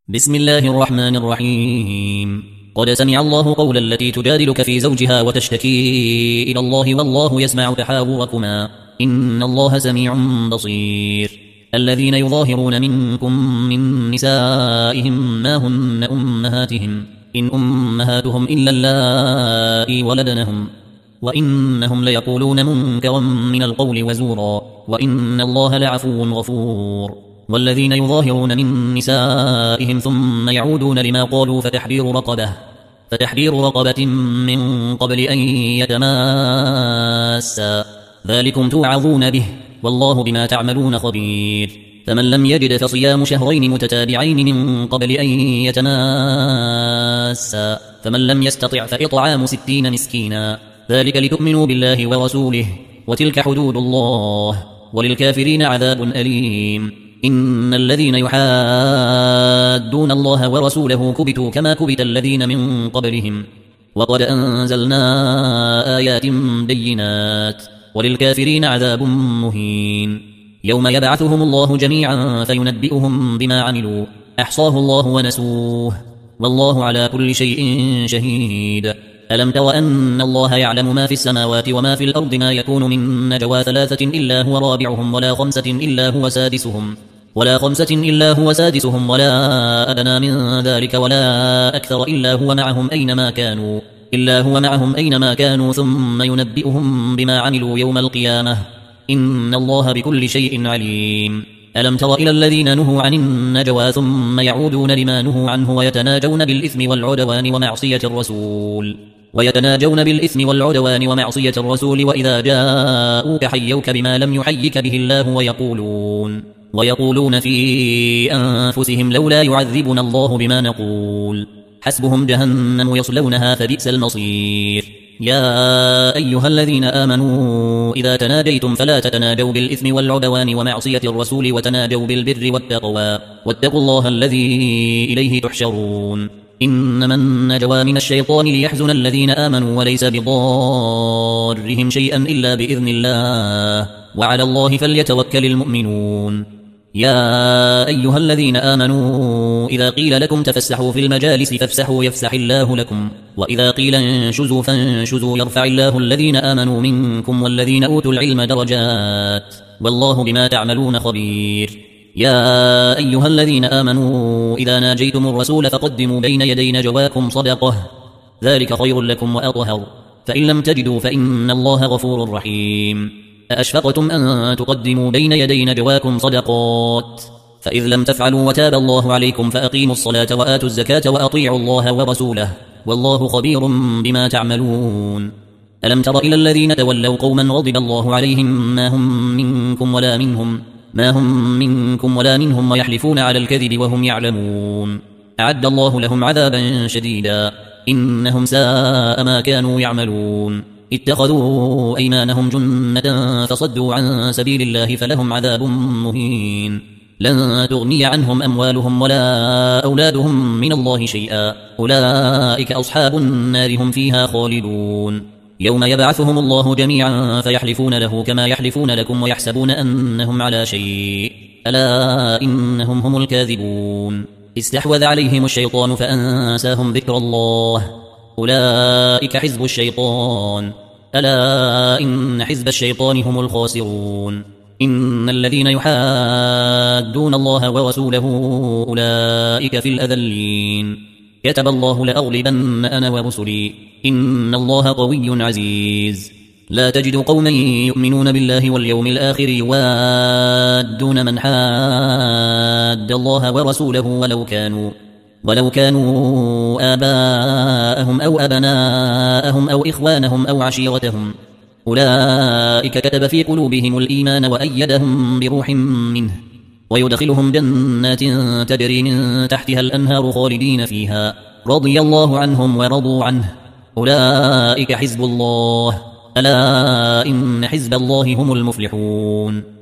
بسم الله الرحمن الرحيم. قد سمع الله قول التي تجادلك في زوجها وتشتكي إلى الله والله يسمع تحاوركما إن الله سميع بصير. الذين يظاهرون منكم من نسائهم ما هن أمهاتهم إن أمهاتهم إلا اللائي ولدنهم وإنهم ليقولون منكرا من القول وزورا وإن الله لعفو غفور. والذين يظاهرون من نسائهم ثم يعودون لما قالوا فتحرير رقبة من قبل أن يتماسا ذلكم توعظون به والله بما تعملون خبير. فمن لم يجد فصيام شهرين متتابعين من قبل أن يتماسا فمن لم يستطع فإطعام 60 مسكينا ذلك لتؤمنوا بالله ورسوله وتلك حدود الله وللكافرين عذاب أليم. إن الذين يحادون الله ورسوله كبتوا كما كبت الذين من قبلهم وقد أنزلنا آيات بينات وللكافرين عذاب مهين. يوم يبعثهم الله جميعا فينبئهم بما عملوا أحصاه الله ونسوه والله على كل شيء شهيد. ألم تر أن الله يعلم ما في السماوات وما في الأرض ما يكون من نجوى 3 إلا هو رابعهم ولا 5 إلا هو سادسهم ولا أدنى من ذلك ولا أكثر إلا هو معهم أينما كانوا ثم ينبئهم بما عملوا يوم القيامة إن الله بكل شيء عليم. ألم تر إلى الذين نهوا عن النجوى ثم يعودون لما نهوا عنه ويتناجون بالإثم والعدوان ومعصية الرسول وإذا جاءوك حيوك بما لم يحيك به الله ويقولون في أنفسهم لولا يعذبنا الله بما نقول حسبهم جهنم يصلونها فبئس المصير. يا أيها الذين آمنوا إذا تناجيتم فلا تتناجوا بالإثم والعدوان ومعصية الرسول وتناجوا بالبر والتقوى واتقوا الله الذي إليه تحشرون. إنما النجوى من الشيطان ليحزن الذين آمنوا وليس بضارهم شيئا إلا بإذن الله وعلى الله فليتوكل المؤمنون. يا أيها الذين آمنوا إذا قيل لكم تفسحوا في المجالس فافسحوا يفسح الله لكم وإذا قيل انشزوا فانشزوا يرفع الله الذين آمنوا منكم والذين أوتوا العلم درجات والله بما تعملون خبير. يا أيها الذين آمنوا إذا ناجيتم الرسول فقدموا بين يدي نجواكم صدقة ذلك خير لكم وأطهر فإن لم تجدوا فإن الله غفور رحيم. أأشفقتم أن تقدموا بين يدي نجواكم صدقات فإذ لم تفعلوا وتاب الله عليكم فأقيموا الصلاة وآتوا الزكاة وأطيعوا الله ورسوله والله خبير بما تعملون. ألم تر إلى الذين تولوا قوما غضب الله عليهم ما هم منكم ولا منهم ويحلفون على الكذب وهم يعلمون أعد الله لهم عذابا شديدا إنهم ساء ما كانوا يعملون. اتخذوا أيمانهم جنة فصدوا عن سبيل الله فلهم عذاب مهين. لن تغني عنهم أموالهم ولا أولادهم من الله شيئا أولئك أصحاب النار هم فيها خالدون. يوم يبعثهم الله جميعا فيحلفون له كما يحلفون لكم ويحسبون أنهم على شيء ألا إنهم هم الكاذبون. استحوذ عليهم الشيطان فأنساهم ذكر الله أولئك حزب الشيطان ألا إن حزب الشيطان هم الخاسرون. إن الذين يحادون الله ورسوله أولئك في الأذلين. كتب الله لأغلبن أنا ورسلي إن الله قوي عزيز. لا تجد قوما يؤمنون بالله واليوم الآخر يوادون من حاد الله ورسوله ولو كانوا آباءهم أو أبناءهم أو إخوانهم أو عشيرتهم أولئك كتب في قلوبهم الإيمان وأيدهم بروح منه ويدخلهم جنات تجري من تحتها الأنهار خالدين فيها رضي الله عنهم ورضوا عنه أولئك حزب الله ألا إن حزب الله هم المفلحون.